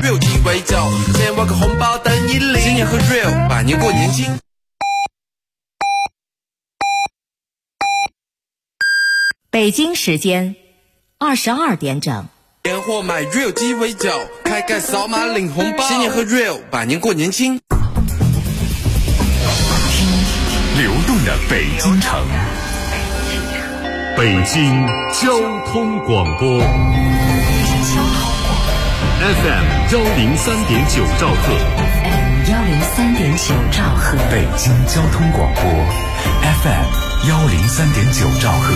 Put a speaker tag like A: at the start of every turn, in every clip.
A: real 鸡尾酒，先挖个红包等你领，新年喝 real， 百年过年轻。
B: 北京时间22点整。
A: 年货买 real 鸡尾酒，开盖扫码领红包，新年喝 real， 百年过年轻。
C: 听流动的北京城，北京交通广播 FM 103.9兆赫
B: 103.9兆赫，
C: 北京交通广播 FM 103.9兆赫。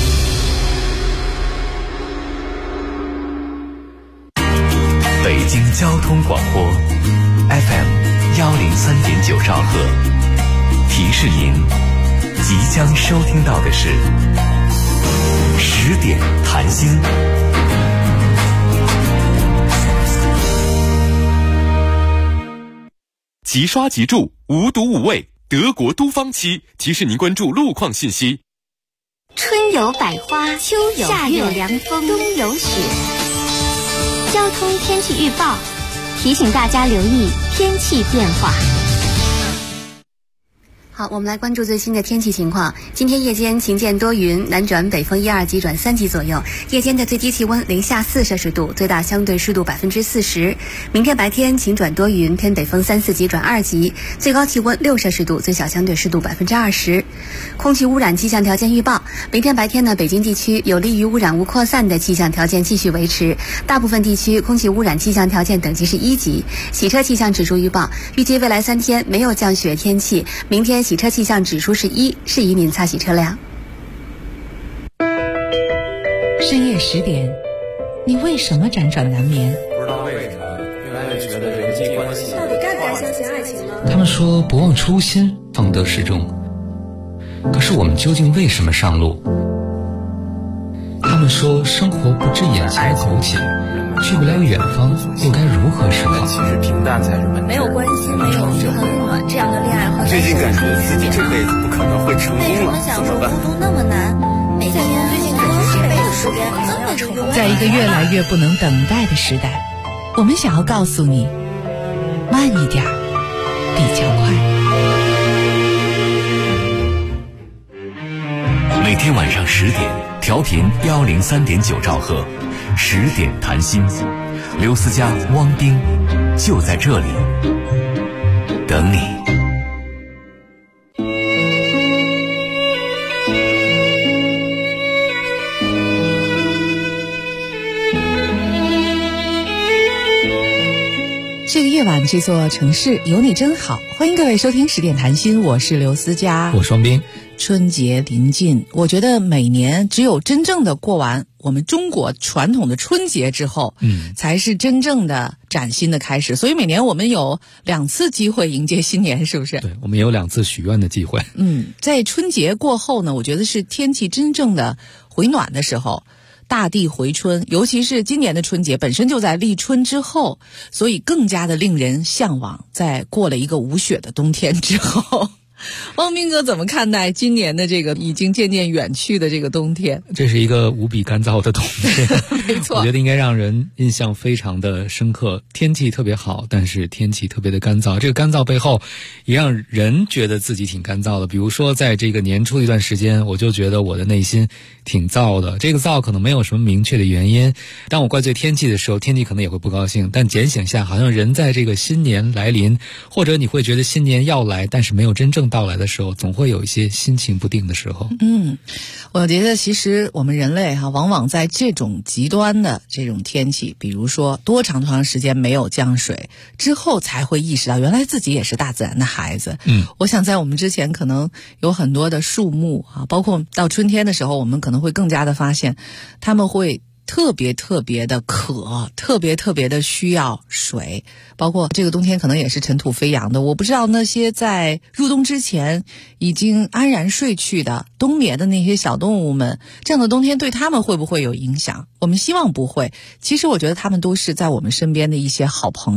C: 北京交通广播 FM 103.9兆赫，提示您即将收听到的是10点谈心。
D: 即刷即住，无毒无味，德国都芳漆提示您关注路况信息。
E: 春有百花，秋有夏有凉风，冬有雪。交通天气预报提醒大家留意天气变化。
F: 好，我们来关注最新的天气情况。今天夜间晴间多云，南转北风1、2级转3级左右。夜间的最低气温零下4摄氏度，最大相对湿度40%。明天白天晴转多云，偏北风3、4级转2级，最高气温6摄氏度，最小相对湿度20%。空气污染气象条件预报：明天白天呢，北京地区有利于污染物扩散的气象条件继续维持，大部分地区空气污染气象条件等级是1级。洗车气象指数预报：预计未来3天没有降雪天气，明天洗车气象指数是1，适宜您擦洗车辆。
B: 深夜10点，你为什么辗转难眠？
G: 不知道为什么越来越觉得人际关系
H: 到底该不该相信爱情呢？
I: 他们说不忘初心，方得始终。可是我们究竟为什么上路？他们说生活不止眼前苟且，去不了远方，又该如何是好？
G: 其实平淡才是本质。
H: 没有关系，没有就很暖，这样的恋爱和
G: 最近感觉自己这辈子不可能会成功了，怎么办？
H: 孤独那么难，每天最近感觉这辈子时间根本就用。
B: 在一个越来越不能等待的时代，我们想要告诉你，慢一点比较快。
C: 每天晚上10点，调频103.9兆赫，10点谈心，刘思佳、汪冰就在这里等你。
B: 这个夜晚，这座城市有你真好。欢迎各位收听10点谈心，我是刘思佳，
I: 我双冰。
B: 春节临近，我觉得每年只有真正的过完我们中国传统的春节之后，才是真正的崭新的开始。所以每年我们有2次机会迎接新年，是不是？
I: 对，我们也有2次许愿的机会。
B: 在春节过后呢，我觉得是天气真正的回暖的时候，大地回春，尤其是今年的春节本身就在立春之后，所以更加的令人向往。在过了一个无雪的冬天之后，汪斌哥怎么看待今年的这个已经渐渐远去的这个冬天？
I: 这是一个无比干燥的冬天
B: 没错，
I: 我觉得应该让人印象非常的深刻。天气特别好，但是天气特别的干燥，这个干燥背后也让人觉得自己挺干燥的。比如说在这个年初一段时间，我就觉得我的内心挺燥的。这个燥可能没有什么明确的原因，当我怪罪天气的时候，天气可能也会不高兴。但简醒下，好像人在这个新年来临，或者你会觉得新年要来，但是没有真正到来的时候，总会有一些心情不定的时候。
B: 我觉得其实我们人类往往在这种极端的这种天气，比如说多长时间没有降水之后，才会意识到原来自己也是大自然的孩子。我想在我们之前可能有很多的树木包括到春天的时候，我们可能会更加的发现他们会特别的渴，特别的需要水，包括这个冬天可能也是尘土飞扬的。我不知道那些在入冬之前已经安然睡去的冬眠的那些小动物们，这样的冬天对他们会不会有影响？我们希望不会。其实我觉得他们都是在我们身边的一些好朋友，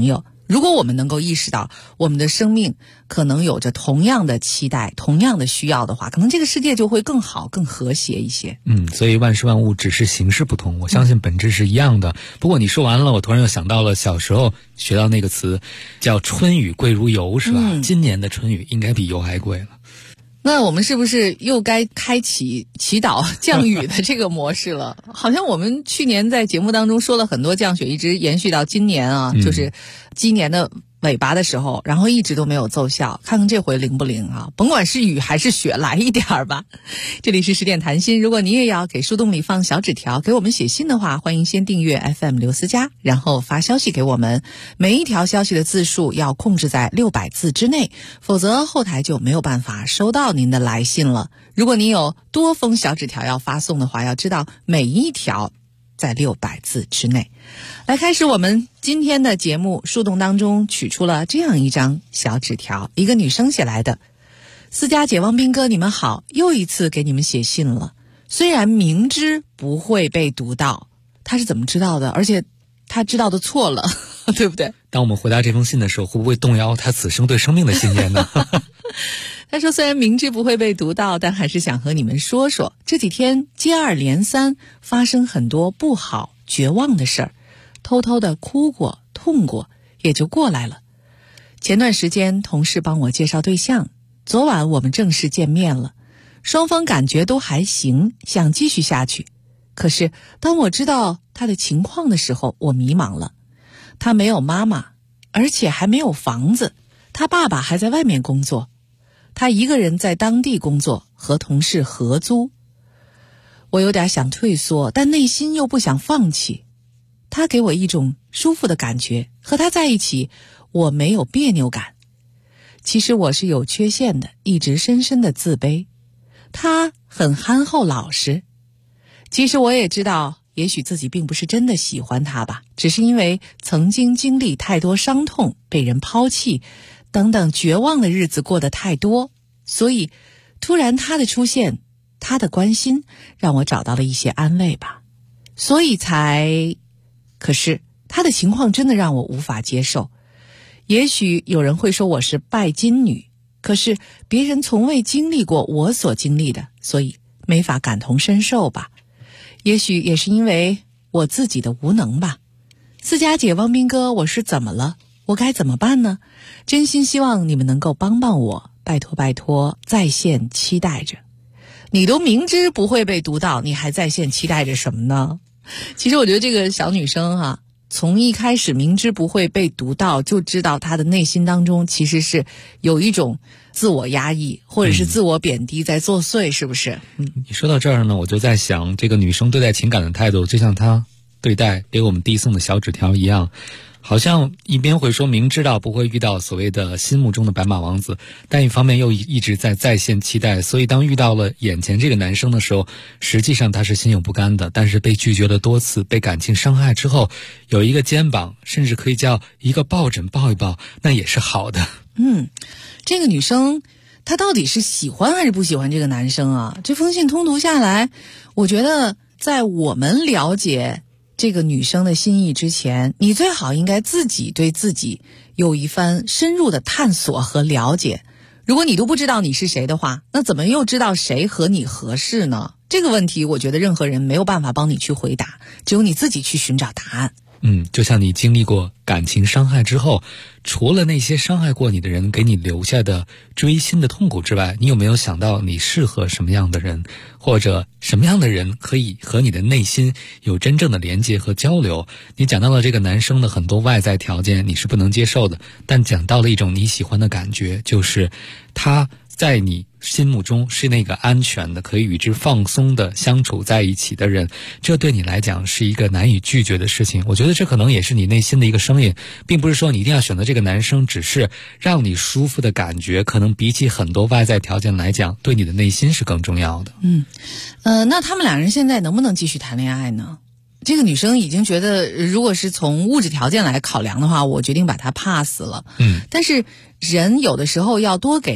B: 如果我们能够意识到我们的生命可能有着同样的期待、同样的需要的话，可能这个世界就会更好、更和谐一些。
I: 所以万事万物只是形式不同，我相信本质是一样的。不过你说完了，我突然又想到了小时候学到那个词，叫春雨贵如油，是吧？今年的春雨应该比油还贵了。
B: 那我们是不是又该开启祈祷降雨的这个模式了？好像我们去年在节目当中说了很多降雪，一直延续到今年啊，就是今年的尾巴的时候，然后一直都没有奏效，看看这回灵不灵啊？甭管是雨还是雪，来一点吧。这里是十点谈心，如果你也要给树洞里放小纸条，给我们写信的话，欢迎先订阅 FM 刘思佳，然后发消息给我们，每一条消息的字数要控制在600字之内，否则后台就没有办法收到您的来信了。如果你有多封小纸条要发送的话，要知道每一条在600字之内。来开始我们今天的节目，树洞当中取出了这样一张小纸条，一个女生写来的。思佳姐、汪斌哥，你们好，又一次给你们写信了。虽然明知不会被读到，他是怎么知道的？而且他知道的错了，对不对？
I: 当我们回答这封信的时候，会不会动摇他此生对生命的信念呢？
B: 他说虽然明知不会被读到，但还是想和你们说说，这几天接二连三发生很多不好绝望的事儿，偷偷的哭过痛过也就过来了。前段时间同事帮我介绍对象，昨晚我们正式见面了，双方感觉都还行，想继续下去。可是当我知道他的情况的时候，我迷茫了。他没有妈妈，而且还没有房子，他爸爸还在外面工作，他一个人在当地工作，和同事合租。我有点想退缩，但内心又不想放弃。他给我一种舒服的感觉，和他在一起我没有别扭感。其实我是有缺陷的，一直深深的自卑。他很憨厚老实。其实我也知道，也许自己并不是真的喜欢他吧，只是因为曾经经历太多伤痛，被人抛弃等等绝望的日子过得太多，所以突然他的出现，他的关心让我找到了一些安慰吧，所以可是他的情况真的让我无法接受。也许有人会说我是拜金女，可是别人从未经历过我所经历的，所以没法感同身受吧。也许也是因为我自己的无能吧。思佳姐、汪斌哥，我是怎么了？我该怎么办呢？真心希望你们能够帮帮我，拜托拜托，在线期待着。你都明知不会被读到，你还在线期待着什么呢？其实我觉得这个小女生从一开始明知不会被读到，就知道她的内心当中其实是有一种自我压抑或者是自我贬低在作祟，是不是？
I: 你说到这儿呢，我就在想，这个女生对待情感的态度，就像她对待给我们递送的小纸条一样，好像一边会说明知道不会遇到所谓的心目中的白马王子，但一方面又一直在线期待，所以当遇到了眼前这个男生的时候，实际上他是心有不甘的，但是被拒绝了多次，被感情伤害之后，有一个肩膀，甚至可以叫一个抱枕抱一抱，那也是好的。
B: 这个女生她到底是喜欢还是不喜欢这个男生啊？这封信通读下来，我觉得在我们了解这个女生的心意之前，你最好应该自己对自己有一番深入的探索和了解。如果你都不知道你是谁的话，那怎么又知道谁和你合适呢？这个问题我觉得任何人没有办法帮你去回答，只有你自己去寻找答案。
I: 就像你经历过感情伤害之后，除了那些伤害过你的人给你留下的锥心的痛苦之外，你有没有想到你适合什么样的人，或者什么样的人可以和你的内心有真正的连接和交流？你讲到了这个男生的很多外在条件你是不能接受的，但讲到了一种你喜欢的感觉，就是他在你心目中是那个安全的，可以与之放松的相处在一起的人，这对你来讲是一个难以拒绝的事情。我觉得这可能也是你内心的一个声音，并不是说你一定要选择这个男生，只是让你舒服的感觉，可能比起很多外在条件来讲，对你的内心是更重要的。
B: 那他们两人现在能不能继续谈恋爱呢？这个女生已经觉得，如果是从物质条件来考量的话，我决定把她 pass 了。但是人有的时候要多给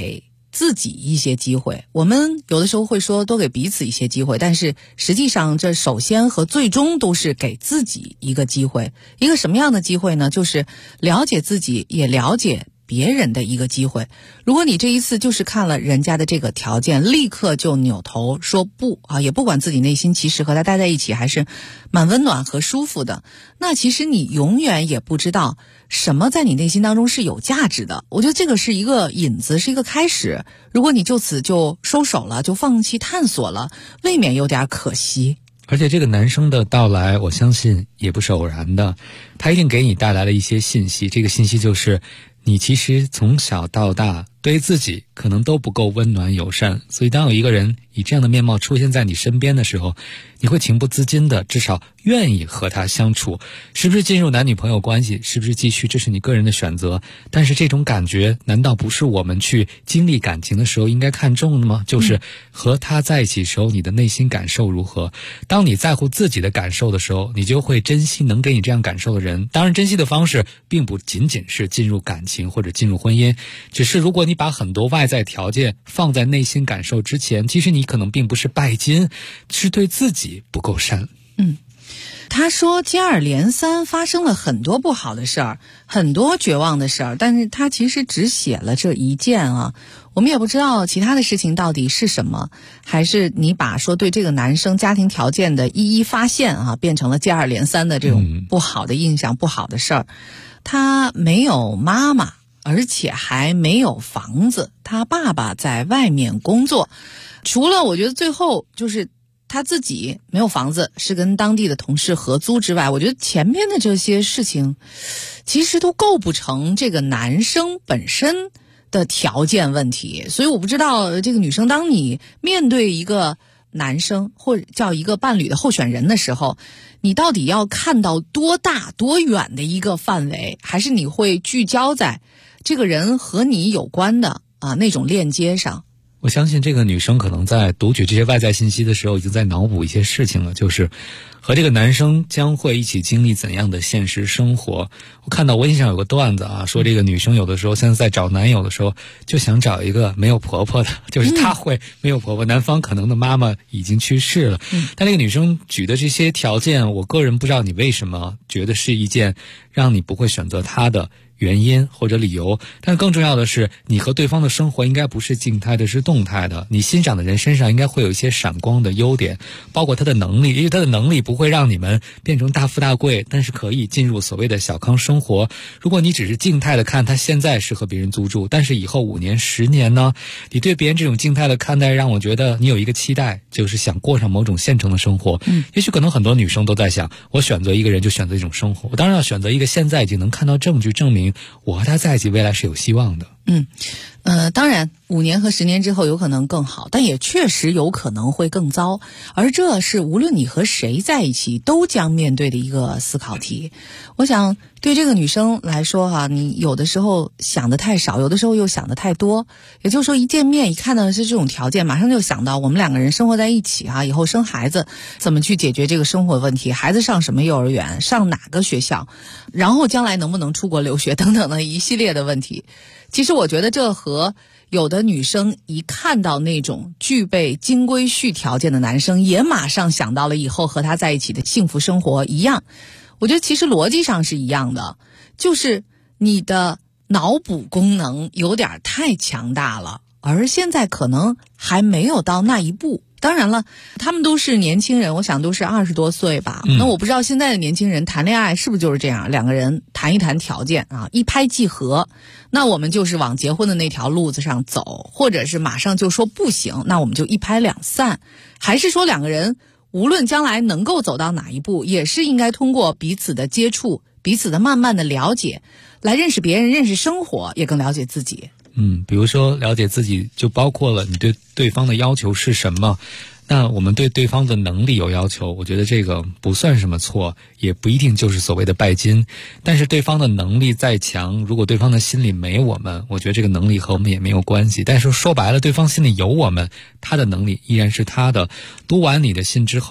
B: 自己一些机会。我们有的时候会说多给彼此一些机会，但是实际上这首先和最终都是给自己一个机会。一个什么样的机会呢？就是了解自己也了解别人的一个机会。如果你这一次就是看了人家的这个条件，立刻就扭头说不啊，也不管自己内心其实和他待在一起还是蛮温暖和舒服的，那其实你永远也不知道什么在你内心当中是有价值的。我觉得这个是一个引子，是一个开始。如果你就此就收手了，就放弃探索了，未免有点可惜。
I: 而且这个男生的到来，我相信也不是偶然的，他一定给你带来了一些信息。这个信息就是你其实从小到大对自己可能都不够温暖友善，所以当有一个人以这样的面貌出现在你身边的时候，你会情不自禁的至少愿意和他相处。是不是进入男女朋友关系，是不是继续，这是你个人的选择，但是这种感觉难道不是我们去经历感情的时候应该看重的吗？就是和他在一起的时候你的内心感受如何。当你在乎自己的感受的时候，你就会珍惜能给你这样感受的人。当然珍惜的方式并不仅仅是进入感情或者进入婚姻，只是如果你把很多外在条件放在内心感受之前，其实你可能并不是拜金，是对自己不够善。
B: 他说接二连三发生了很多不好的事儿，很多绝望的事儿，但是他其实只写了这一件啊。我们也不知道其他的事情到底是什么，还是你把说对这个男生家庭条件的一一发现啊，变成了接二连三的这种不好的印象、不好的事儿。他没有妈妈，而且还没有房子，他爸爸在外面工作。除了我觉得最后就是他自己没有房子，是跟当地的同事合租之外，我觉得前面的这些事情其实都构不成这个男生本身的条件问题。所以我不知道这个女生，当你面对一个男生或者叫一个伴侣的候选人的时候，你到底要看到多大多远的一个范围，还是你会聚焦在这个人和你有关的那种链接上？
I: 我相信这个女生可能在读取这些外在信息的时候已经在脑补一些事情了，就是和这个男生将会一起经历怎样的现实生活。我看到微信上有个段子啊，说这个女生有的时候现在在找男友的时候就想找一个没有婆婆的，就是她会没有婆婆，男方可能的妈妈已经去世了。但这个女生举的这些条件，我个人不知道你为什么觉得是一件让你不会选择她的原因或者理由。但更重要的是，你和对方的生活应该不是静态的，是动态的。你欣赏的人身上应该会有一些闪光的优点，包括他的能力，因为他的能力不会让你们变成大富大贵，但是可以进入所谓的小康生活。如果你只是静态的看他现在是和别人租住，但是以后5年10年呢，你对别人这种静态的看待让我觉得你有一个期待，就是想过上某种现成的生活。也许可能很多女生都在想，我选择一个人就选择一种生活，我当然要选择一个现在已经能看到证据证明我和他在一起未来是有希望的。
B: 当然5年和10年之后有可能更好，但也确实有可能会更糟，而这是无论你和谁在一起都将面对的一个思考题。我想对这个女生来说你有的时候想的太少，有的时候又想的太多。也就是说一见面一看到的是这种条件，马上就想到我们2个人生活在一起以后生孩子怎么去解决这个生活问题，孩子上什么幼儿园，上哪个学校，然后将来能不能出国留学等等的一系列的问题。其实我觉得这和有的女生一看到那种具备金龟婿条件的男生，也马上想到了以后和他在一起的幸福生活一样。我觉得其实逻辑上是一样的，就是你的脑补功能有点太强大了，而现在可能还没有到那一步。当然了，他们都是年轻人，我想都是20多岁吧。那我不知道现在的年轻人谈恋爱是不是就是这样，2个人谈一谈条件一拍即合，那我们就是往结婚的那条路子上走，或者是马上就说不行，那我们就一拍两散。还是说2个人无论将来能够走到哪一步，也是应该通过彼此的接触，彼此的慢慢的了解，来认识别人，认识生活，也更了解自己。
I: 比如说了解自己就包括了你对对方的要求是什么。那我们对对方的能力有要求，我觉得这个不算什么错，也不一定就是所谓的拜金。但是对方的能力再强，如果对方的心里没我们，我觉得这个能力和我们也没有关系。但是说白了，对方心里有我们，他的能力依然是他的。读完你的信之后，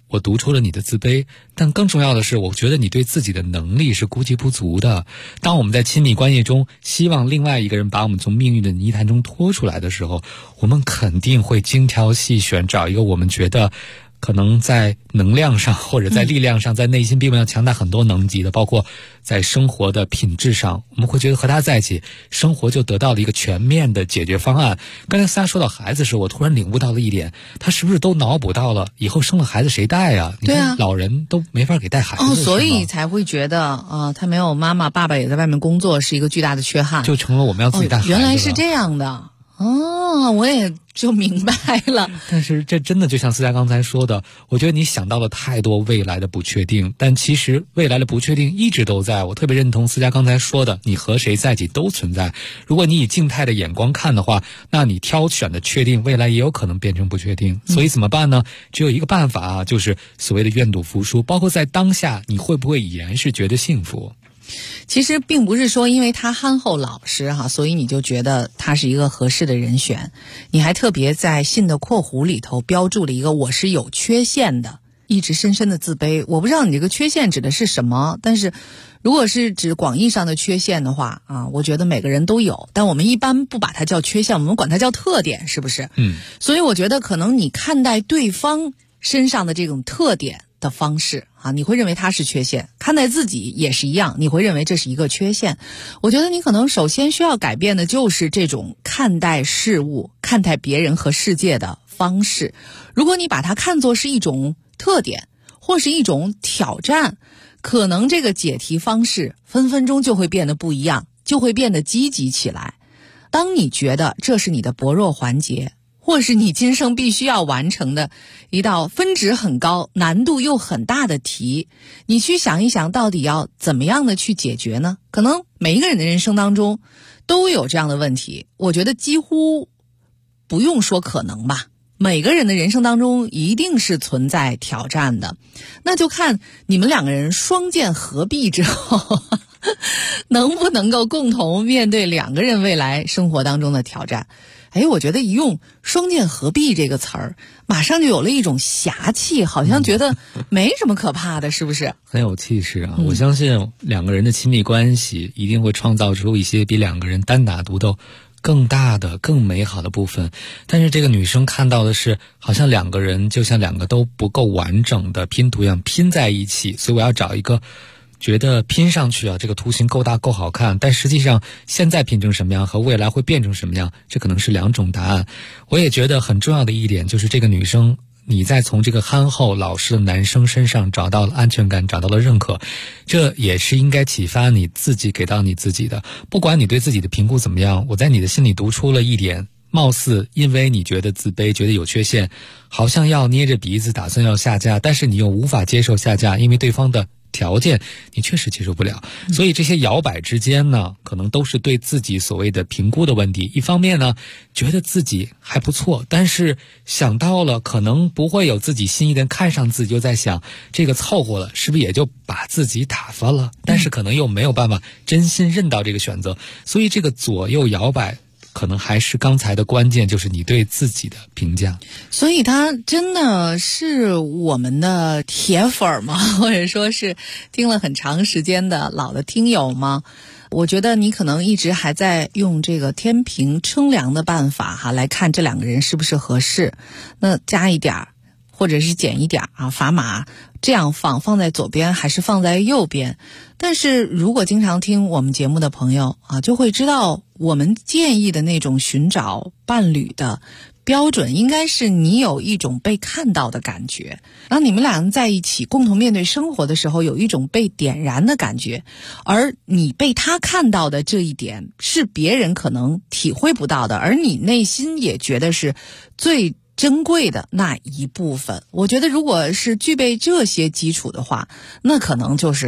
I: 我读出了你的自卑，但更重要的是，我觉得你对自己的能力是估计不足的。当我们在亲密关系中希望另外一个人把我们从命运的泥潭中拖出来的时候，我们肯定会精挑细选，找一个我们觉得可能在能量上或者在力量上，在内心比我们要强大很多能级的，包括在生活的品质上，我们会觉得和他在一起，生活就得到了一个全面的解决方案。刚才萨说到孩子时，我突然领悟到了一点，他是不是都脑补到了以后生了孩子谁带啊？
B: 对啊，
I: 老人都没法给带孩子，
B: 所以才会觉得他没有妈妈，爸爸也在外面工作，是一个巨大的缺憾，
I: 就成了我们要自己带孩子了。
B: 原来是这样的。我也就明白了。
I: 但是这真的就像思佳刚才说的，我觉得你想到了太多未来的不确定，但其实未来的不确定一直都在。我特别认同思佳刚才说的，你和谁在一起都存在。如果你以静态的眼光看的话，那你挑选的确定，未来也有可能变成不确定。所以怎么办呢？只有一个办法啊，就是所谓的愿赌服输。包括在当下，你会不会已然是觉得幸福？
B: 其实并不是说因为他憨厚老实所以你就觉得他是一个合适的人选。你还特别在信的括弧里头标注了一个我是有缺陷的，一直深深的自卑。我不知道你这个缺陷指的是什么，但是如果是指广义上的缺陷的话我觉得每个人都有，但我们一般不把它叫缺陷，我们管它叫特点，是不是？所以我觉得可能你看待对方身上的这种特点的方式你会认为它是缺陷，看待自己也是一样，你会认为这是一个缺陷。我觉得你可能首先需要改变的就是这种看待事物、看待别人和世界的方式。如果你把它看作是一种特点或是一种挑战，可能这个解题方式分分钟就会变得不一样，就会变得积极起来。当你觉得这是你的薄弱环节，或是你今生必须要完成的一道分值很高、难度又很大的题，你去想一想到底要怎么样的去解决呢？可能每一个人的人生当中都有这样的问题，我觉得几乎不用说可能吧，每个人的人生当中一定是存在挑战的。那就看你们两个人双剑合璧之后能不能够共同面对两个人未来生活当中的挑战。我觉得一用双剑合璧这个词儿，马上就有了一种侠气，好像觉得没什么可怕的，是不是？
I: 很有气势啊！我相信两个人的亲密关系一定会创造出一些比两个人单打独斗更大的、更美好的部分。但是这个女生看到的是，好像两个人就像两个都不够完整的拼图一样拼在一起，所以我要找一个觉得拼上去这个图形够大够好看，但实际上现在拼成什么样和未来会变成什么样，这可能是两种答案。我也觉得很重要的一点就是这个女生，你在从这个憨厚老实的男生身上找到了安全感，找到了认可，这也是应该启发你自己给到你自己的。不管你对自己的评估怎么样，我在你的心里读出了一点，貌似因为你觉得自卑，觉得有缺陷，好像要捏着鼻子打算要下架，但是你又无法接受下架，因为对方的条件你确实接受不了。所以这些摇摆之间呢，可能都是对自己所谓的评估的问题。一方面呢，觉得自己还不错，但是想到了可能不会有自己心仪的看上自己，就在想这个凑合了是不是也就把自己打发了，但是可能又没有办法真心认到这个选择。所以这个左右摇摆可能还是刚才的关键，就是你对自己的评价。
B: 所以他真的是我们的铁粉吗？或者说是听了很长时间的老的听友吗？我觉得你可能一直还在用这个天平称量的办法来看这两个人是不是合适，那加一点或者是减一点砝码这样放在左边还是放在右边。但是如果经常听我们节目的朋友就会知道我们建议的那种寻找伴侣的标准应该是你有一种被看到的感觉，然后你们两人在一起共同面对生活的时候有一种被点燃的感觉，而你被他看到的这一点是别人可能体会不到的，而你内心也觉得是最珍贵的那一部分。我觉得如果是具备这些基础的话，那可能就是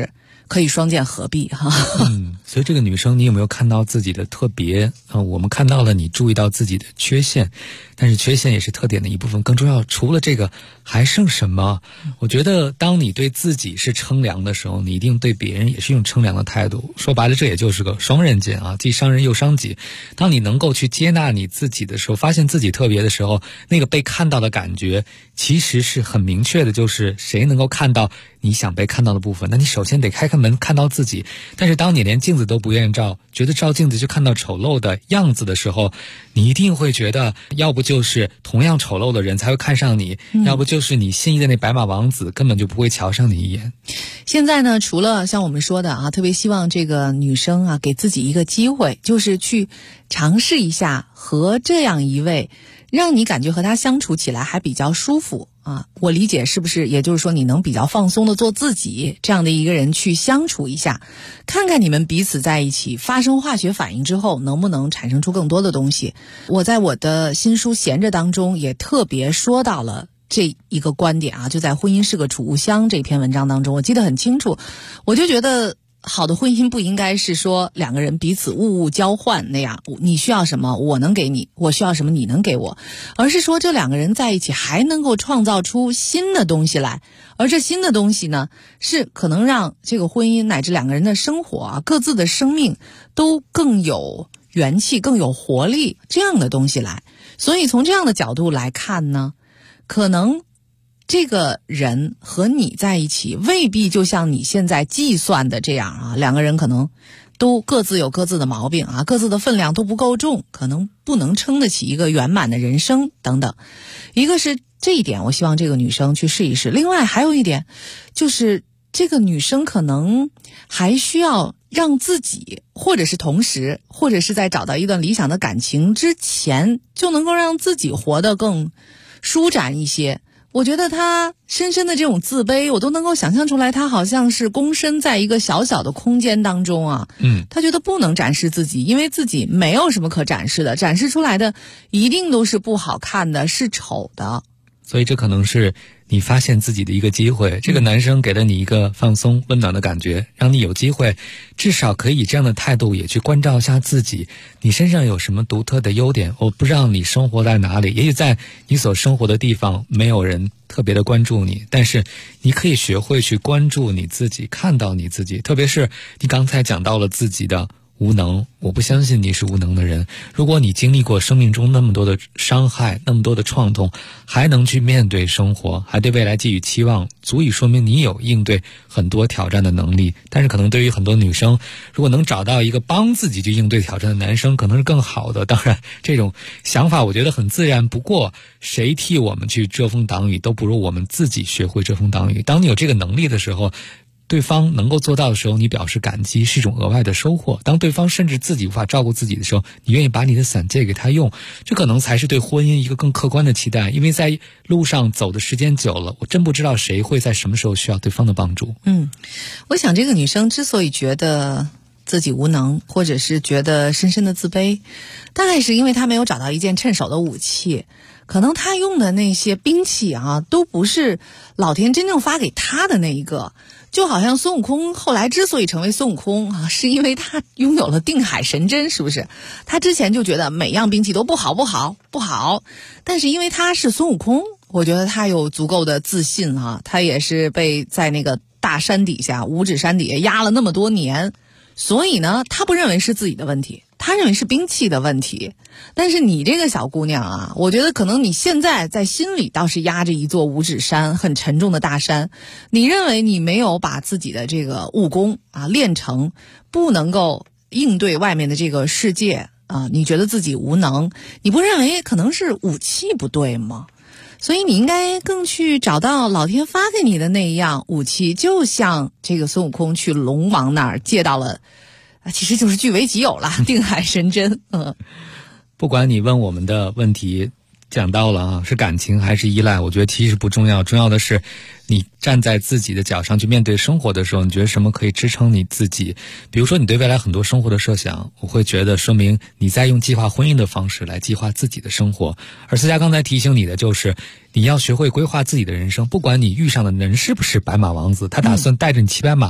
B: 可以双剑合璧哈。
I: 所以这个女生，你有没有看到自己的特别？我们看到了你注意到自己的缺陷，但是缺陷也是特点的一部分。更重要，除了这个还剩什么？我觉得当你对自己是称量的时候，你一定对别人也是用称量的态度。说白了，这也就是个双刃剑啊，既伤人又伤己。当你能够去接纳你自己的时候，发现自己特别的时候，那个被看到的感觉其实是很明确的，就是谁能够看到你想被看到的部分，那你首先得开门看到自己。但是当你连镜子都不愿意照，觉得照镜子就看到丑陋的样子的时候，你一定会觉得要不就是同样丑陋的人才会看上你，要不就是你心仪的那白马王子根本就不会瞧上你一眼。
B: 现在呢，除了像我们说的啊，特别希望这个女生啊给自己一个机会，就是去尝试一下和这样一位让你感觉和他相处起来还比较舒服啊，我理解是不是也就是说你能比较放松的做自己这样的一个人去相处一下，看看你们彼此在一起发生化学反应之后能不能产生出更多的东西。我在我的新书闲着当中也特别说到了这一个观点啊，就在婚姻是个储物箱这篇文章当中，我记得很清楚。我就觉得好的婚姻不应该是说两个人彼此物物交换那样，你需要什么我能给你，我需要什么你能给我，而是说这两个人在一起还能够创造出新的东西来，而这新的东西呢，是可能让这个婚姻乃至两个人的生活啊，各自的生命都更有元气更有活力这样的东西来。所以从这样的角度来看呢，可能这个人和你在一起未必就像你现在计算的这样啊，两个人可能都各自有各自的毛病啊，各自的分量都不够重，可能不能撑得起一个圆满的人生等等。一个是这一点，我希望这个女生去试一试。另外还有一点，就是这个女生可能还需要让自己，或者是同时，或者是在找到一段理想的感情之前，就能够让自己活得更舒展一些。我觉得他深深的这种自卑，我都能够想象出来，他好像是躬身在一个小小的空间当中啊，他觉得不能展示自己，因为自己没有什么可展示的，展示出来的一定都是不好看的，是丑的。
I: 所以这可能是你发现自己的一个机会，这个男生给了你一个放松温暖的感觉，让你有机会至少可以以这样的态度也去关照一下自己，你身上有什么独特的优点，我不知道你生活在哪里，也许在你所生活的地方没有人特别的关注你，但是你可以学会去关注你自己，看到你自己。特别是你刚才讲到了自己的无能，我不相信你是无能的人。如果你经历过生命中那么多的伤害，那么多的创痛，还能去面对生活，还对未来寄予期望，足以说明你有应对很多挑战的能力。但是可能对于很多女生，如果能找到一个帮自己去应对挑战的男生，可能是更好的。当然这种想法我觉得很自然，不过谁替我们去遮风挡雨，都不如我们自己学会遮风挡雨。当你有这个能力的时候，对方能够做到的时候，你表示感激是一种额外的收获。当对方甚至自己无法照顾自己的时候，你愿意把你的伞借给他用，这可能才是对婚姻一个更客观的期待。因为在路上走的时间久了，我真不知道谁会在什么时候需要对方的帮助。
B: 我想这个女生之所以觉得自己无能，或者是觉得深深的自卑，大概是因为她没有找到一件趁手的武器。可能她用的那些兵器啊，都不是老天真正发给她的那一个。就好像孙悟空后来之所以成为孙悟空啊，是因为他拥有了定海神针，是不是？他之前就觉得每样兵器都不好，但是因为他是孙悟空，我觉得他有足够的自信啊，他也是被在那个大山底下五指山底下压了那么多年，所以呢，他不认为是自己的问题，他认为是兵器的问题。但是你这个小姑娘啊，我觉得可能你现在在心里倒是压着一座五指山，很沉重的大山，你认为你没有把自己的这个武功啊练成，不能够应对外面的这个世界啊，你觉得自己无能，你不认为可能是武器不对吗？所以你应该更去找到老天发给你的那一样武器，就像这个孙悟空去龙王那儿借到了，其实就是据为己有了，定海神针。
I: 不管你问我们的问题讲到了啊，是感情还是依赖，我觉得其实不重要，重要的是你站在自己的脚上去面对生活的时候，你觉得什么可以支撑你自己。比如说你对未来很多生活的设想，我会觉得说明你在用计划婚姻的方式来计划自己的生活。而思佳刚才提醒你的就是你要学会规划自己的人生，不管你遇上的人是不是白马王子，他打算带着你骑白马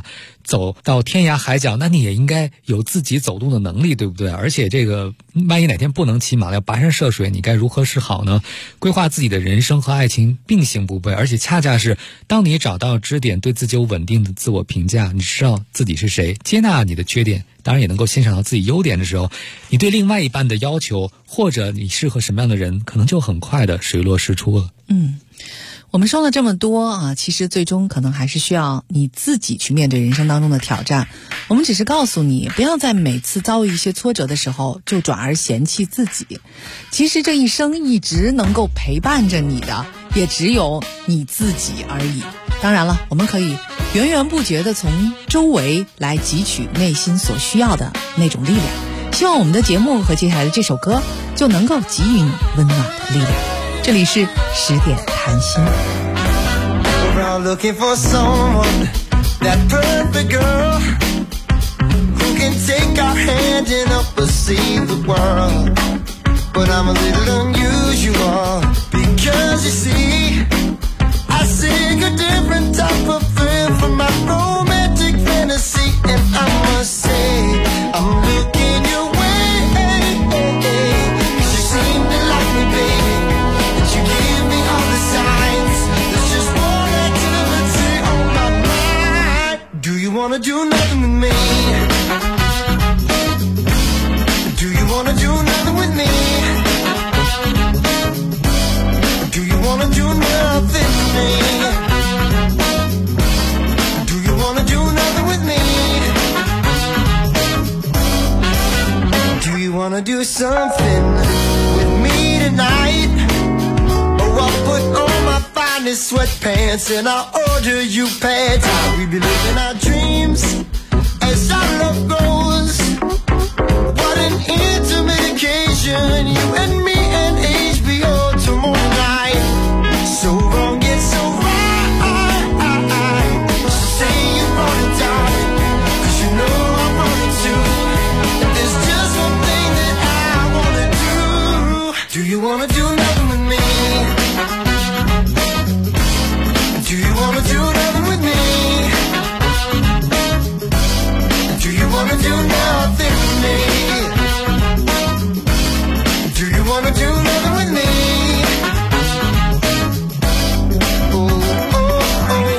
I: 走到天涯海角，那你也应该有自己走路的能力，对不对？而且这个万一哪天不能骑马，要跋山涉水，你该如何是好呢？规划自己的人生和爱情并行不悖，而且恰恰是当你找到支点，对自己有稳定的自我评价，你知道自己是谁，接纳你的缺点，当然也能够欣赏到自己优点的时候，你对另外一半的要求或者你适合什么样的人，可能就很快的水落石出了。
B: 我们说了这么多啊，其实最终可能还是需要你自己去面对人生当中的挑战。我们只是告诉你，不要在每次遭遇一些挫折的时候就转而嫌弃自己。其实这一生一直能够陪伴着你的，也只有你自己而已。当然了，我们可以源源不绝地从周围来汲取内心所需要的那种力量。希望我们的节目和接下来的这首歌就能够给予你温暖的力量。这里是10点谈心。
J: We're all looking for someone, that perfect girl, who can take our hand and help us see the world. But I'm a little unusual, because you see, I sing a different type of thrill from my romantic fantasy. And I must say, I'm looking your way, 'cause you seem to like me, baby. You give me all the signs. There's just one activity on my mind. Do you wanna do nothing with me? Do you wanna do nothing with me? Do you wanna do nothing with me? Do you wanna do nothing with me? Do you wanna do something with me tonight? I'll put on my finest sweatpants and I'll order you pads. We'll be living our dreams as our love goes. What an intimate occasion, you and me and HBO tomorrow night. So wrong yet so right. Say you want it, darling, 'cause you know I want it too. And there's just one thing that I wanna do. Do you wanna do nothing with me? Do you wanna do nothing with me? Do you wanna do nothing with me? Do you wanna do nothing with me? Oh, oh, oh.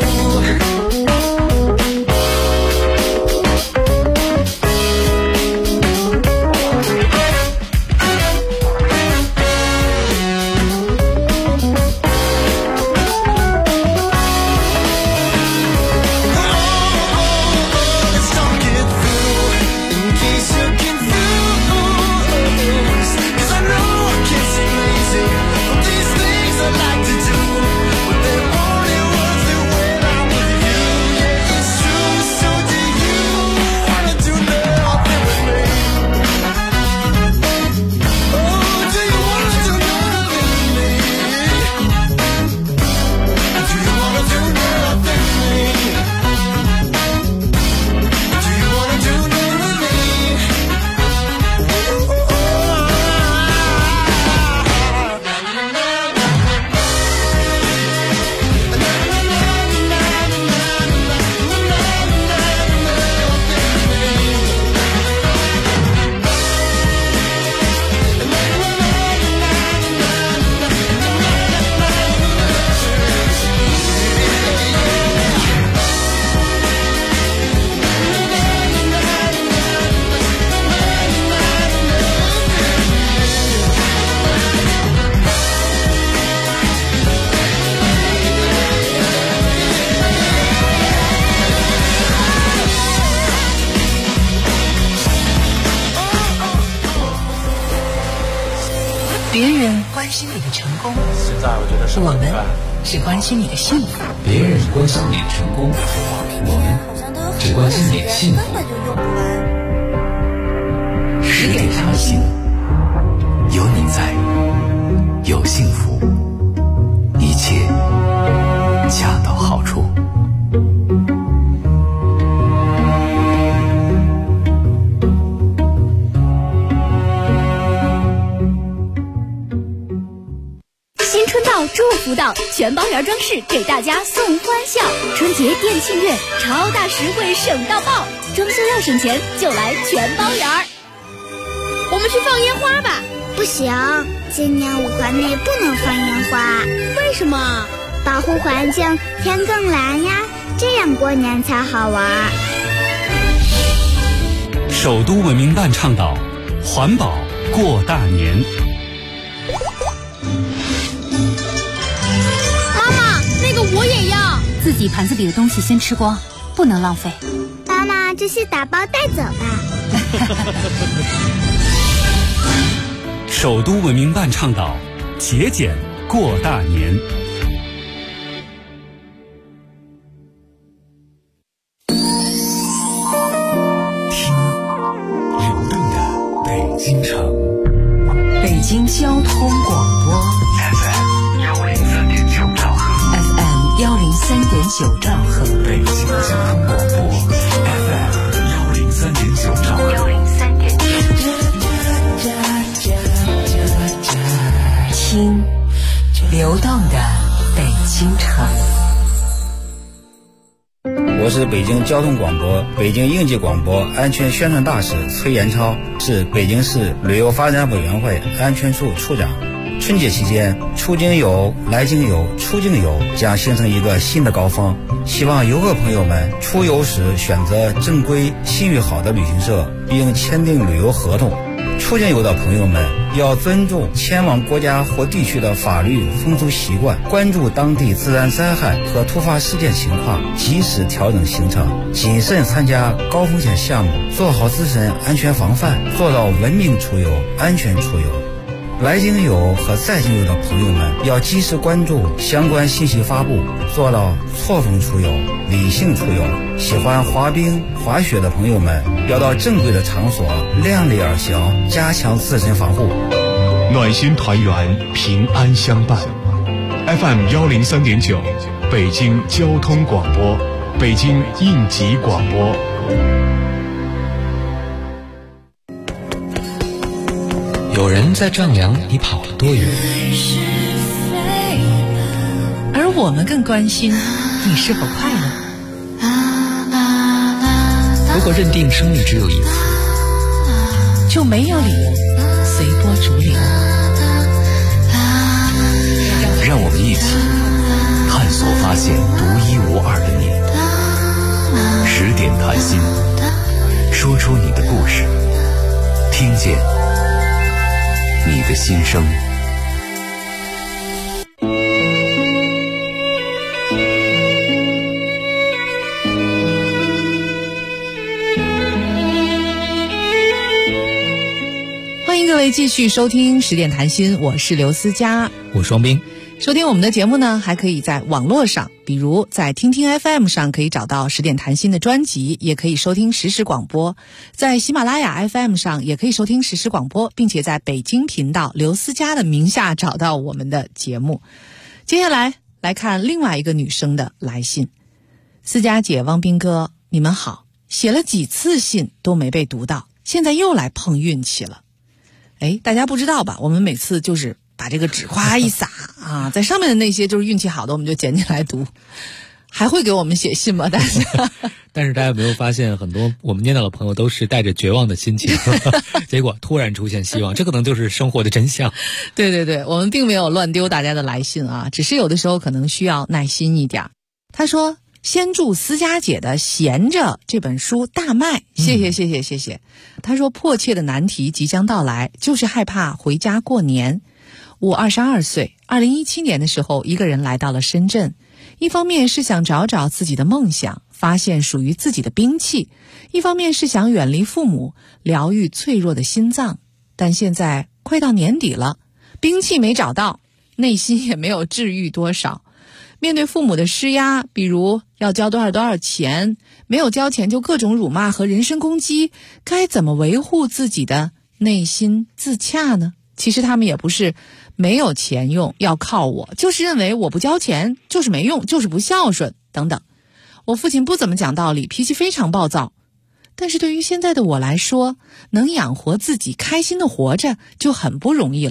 B: 别人关心你的成功，
G: 现在我觉得是
B: 我们只关心你的幸福。
C: 别人关心你的成功，我们只关心你的幸福。10点谈心，有你在，有幸福，一切恰到好处。
K: 祝福到全包园装饰给大家送欢笑，春节店庆月超大实惠省到爆，装修要省钱就来全包园。
H: 我们去放烟花吧。不行，今年5环内不能放烟花。
K: 为什么？
H: 保护环境，天更蓝呀，这样过年才好玩。
C: 首都文明办倡导环保过大年。
K: 妈妈，那个我也要。自己盘子里的东西先吃光，不能浪费。
H: 妈妈，这些打包带走吧。
C: 首都文明办倡导节俭过大年。听流动的北京城，
L: 北京交通广播
C: FM 103.9兆赫
L: FM 103.9兆赫，
C: 北京交通广播 FM 103.9兆赫。
L: 听流动的北京城。
M: 我是北京交通广播、北京应急广播安全宣传大使崔延超，是北京市旅游发展委员会安全处处长。春节期间，出境游、来境游、出境游将形成一个新的高峰，希望游客朋友们出游时选择正规、信誉好的旅行社，并签订旅游合同。出境游的朋友们要尊重前往国家或地区的法律风俗习惯，关注当地自然灾害和突发事件情况，及时调整行程，谨慎参加高风险项目，做好自身安全防范，做到文明出游、安全出游。来境游和在境游的朋友们要及时关注相关信息发布，做到错峰出游、理性出游。喜欢滑冰、滑雪的朋友们要到正规的场所，量力而行，加强自身防护。
N: 暖心团圆，平安相伴。FM 103.9，北京交通广播，北京应急广播。
I: 有人在丈量你跑了多远，
B: 而我们更关心你是否快乐。
I: 如果认定生命只有一次，
B: 就没有理由随波逐流。
C: 让我们一起探索发现独一无二的你。10点谈心，说出你的故事，听见你的心声。
B: 欢迎各位继续收听10点谈心，我是刘思佳，
I: 我双冰。
B: 收听我们的节目呢，还可以在网络上，比如在听听 FM 上可以找到10点谈心的专辑，也可以收听实时广播。在喜马拉雅 FM 上也可以收听实时广播，并且在北京频道刘思佳的名下找到我们的节目。接下来来看另外一个女生的来信。思佳姐、汪斌哥，你们好，写了几次信都没被读到，现在又来碰运气了。大家不知道吧，我们每次就是把这个纸哗一撒啊，在上面的那些就是运气好的，我们就捡起来读。还会给我们写信吗？大家？
I: 但是大家有没有发现，很多我们念到的朋友都是带着绝望的心情，结果突然出现希望，这可能就是生活的真相。
B: 对对对，我们并没有乱丢大家的来信啊，只是有的时候可能需要耐心一点。他说：“先祝思佳姐的《闲着》这本书大卖，谢谢谢谢谢谢。”他说：“迫切的难题即将到来，就是害怕回家过年。我22岁，2017年的时候，一个人来到了深圳。一方面是想找找自己的梦想，发现属于自己的兵器；一方面是想远离父母，疗愈脆弱的心脏。但现在快到年底了，兵器没找到，内心也没有治愈多少。面对父母的施压，比如要交多少钱，没有交钱就各种辱骂和人身攻击，该怎么维护自己的内心自洽呢？其实他们也不是没有钱用，要靠我，就是认为我不交钱就是没用，就是不孝顺等等。我父亲不怎么讲道理，脾气非常暴躁，但是对于现在的我来说，能养活自己，开心的活着就很不容易了。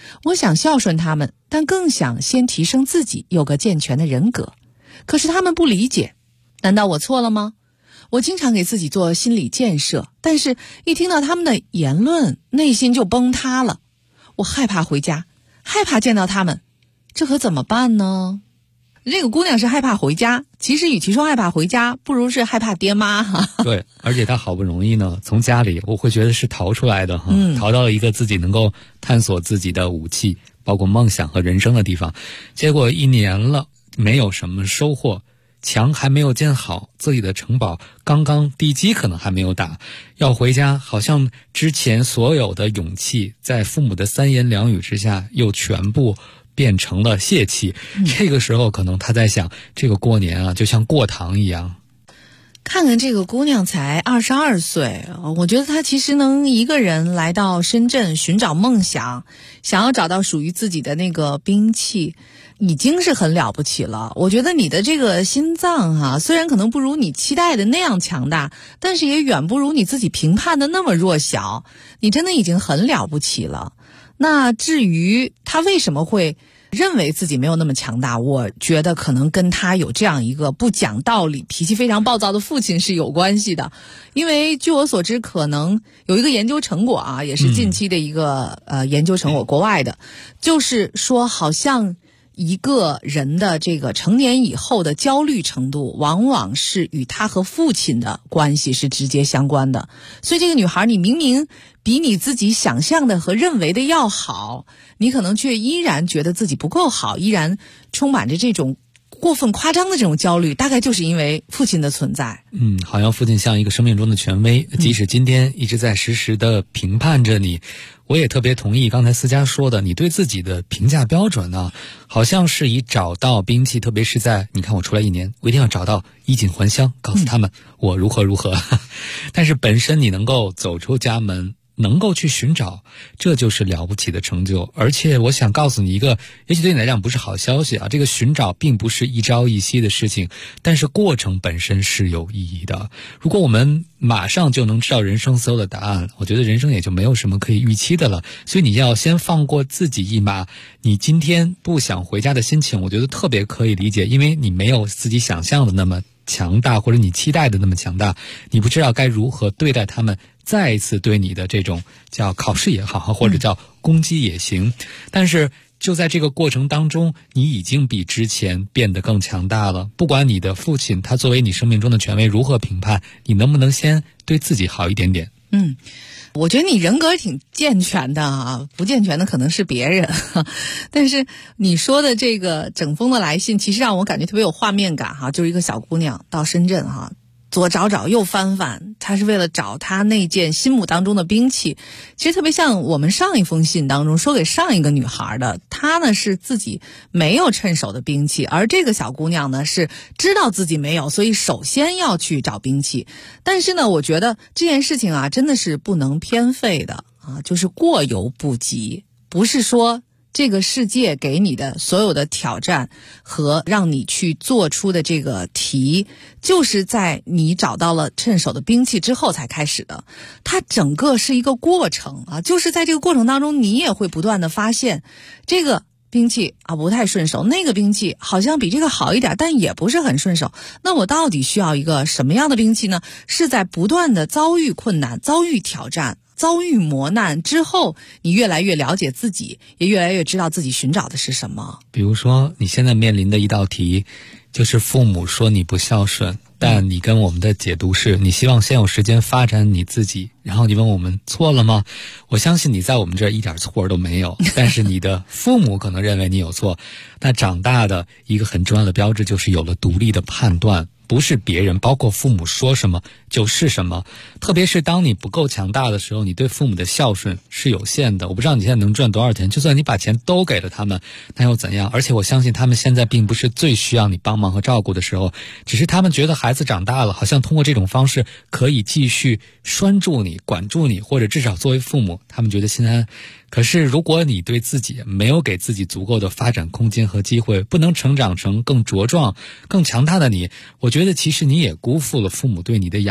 B: 我想孝顺他们，但更想先提升自己，有个健全的人格。可是他们不理解，难道我错了吗？我经常给自己做心理建设，但是一听到他们的言论，内心就崩塌了。我害怕回家，害怕见到他们，这可怎么办呢？这个姑娘是害怕回家，其实与其说害怕回家，不如是害怕爹妈哈。
I: 对，而且她好不容易呢，从家里我会觉得是逃出来的哈，逃到了一个自己能够探索自己的武器，包括梦想和人生的地方。结果1年了，没有什么收获，墙还没有建好，自己的城堡刚刚地基可能还没有打，要回家，好像之前所有的勇气在父母的3言2语之下又全部变成了泄气。这个时候可能他在想，这个过年啊就像过堂一样。
B: 看看这个姑娘才22岁，我觉得她其实能一个人来到深圳寻找梦想，想要找到属于自己的那个兵器，已经是很了不起了。我觉得你的这个心脏虽然可能不如你期待的那样强大，但是也远不如你自己评判的那么弱小，你真的已经很了不起了。那至于她为什么会认为自己没有那么强大，我觉得可能跟他有这样一个不讲道理、脾气非常暴躁的父亲是有关系的。因为据我所知，可能有一个研究成果也是近期的一个研究成果，国外的，就是说好像一个人的这个成年以后的焦虑程度，往往是与他和父亲的关系是直接相关的。所以这个女孩，你明明比你自己想象的和认为的要好，你可能却依然觉得自己不够好，依然充满着这种过分夸张的这种焦虑，大概就是因为父亲的存在。
I: 好像父亲像一个生命中的权威，即使今天一直在时时的评判着你。我也特别同意刚才思佳说的，你对自己的评价标准呢，好像是以找到兵器，特别是在你看我出来1年，我一定要找到，衣锦还乡，告诉他们我如何如何。但是本身你能够走出家门，能够去寻找，这就是了不起的成就。而且我想告诉你一个，也许对你来讲不是好消息这个寻找并不是一朝一夕的事情，但是过程本身是有意义的。如果我们马上就能知道人生所有的答案，我觉得人生也就没有什么可以预期的了。所以你要先放过自己一马。你今天不想回家的心情，我觉得特别可以理解，因为你没有自己想象的那么强大，或者你期待的那么强大，你不知道该如何对待他们再一次对你的这种叫考试也好，或者叫攻击也行。但是就在这个过程当中，你已经比之前变得更强大了。不管你的父亲他作为你生命中的权威如何评判，你能不能先对自己好一点点？
B: 我觉得你人格挺健全的不健全的可能是别人。但是你说的这个整封的来信，其实让我感觉特别有画面感就是一个小姑娘到深圳左找找右翻翻，她是为了找她那件心目当中的兵器。其实特别像我们上一封信当中说给上一个女孩的，她呢是自己没有趁手的兵器，而这个小姑娘呢是知道自己没有，所以首先要去找兵器。但是呢，我觉得这件事情真的是不能偏废的就是过犹不及，不是说这个世界给你的所有的挑战和让你去做出的这个题，就是在你找到了趁手的兵器之后才开始的。它整个是一个过程就是在这个过程当中，你也会不断的发现这个兵器不太顺手，那个兵器好像比这个好一点，但也不是很顺手。那我到底需要一个什么样的兵器呢？是在不断的遭遇困难、遭遇挑战、遭遇磨难之后，你越来越了解自己，也越来越知道自己寻找的是什么。
I: 比如说你现在面临的一道题，就是父母说你不孝顺，但你跟我们的解读是你希望先有时间发展你自己，然后你问我们错了吗？我相信你在我们这儿一点错都没有，但是你的父母可能认为你有错。那长大的一个很重要的标志就是有了独立的判断，不是别人包括父母说什么就是什么。特别是当你不够强大的时候，你对父母的孝顺是有限的。我不知道你现在能赚多少钱，就算你把钱都给了他们，那又怎样？而且我相信他们现在并不是最需要你帮忙和照顾的时候，只是他们觉得孩子长大了，好像通过这种方式可以继续拴住你、管住你，或者至少作为父母他们觉得心安。可是如果你对自己没有给自己足够的发展空间和机会，不能成长成更茁壮更强大的你，我觉得其实你也辜负了父母对你的养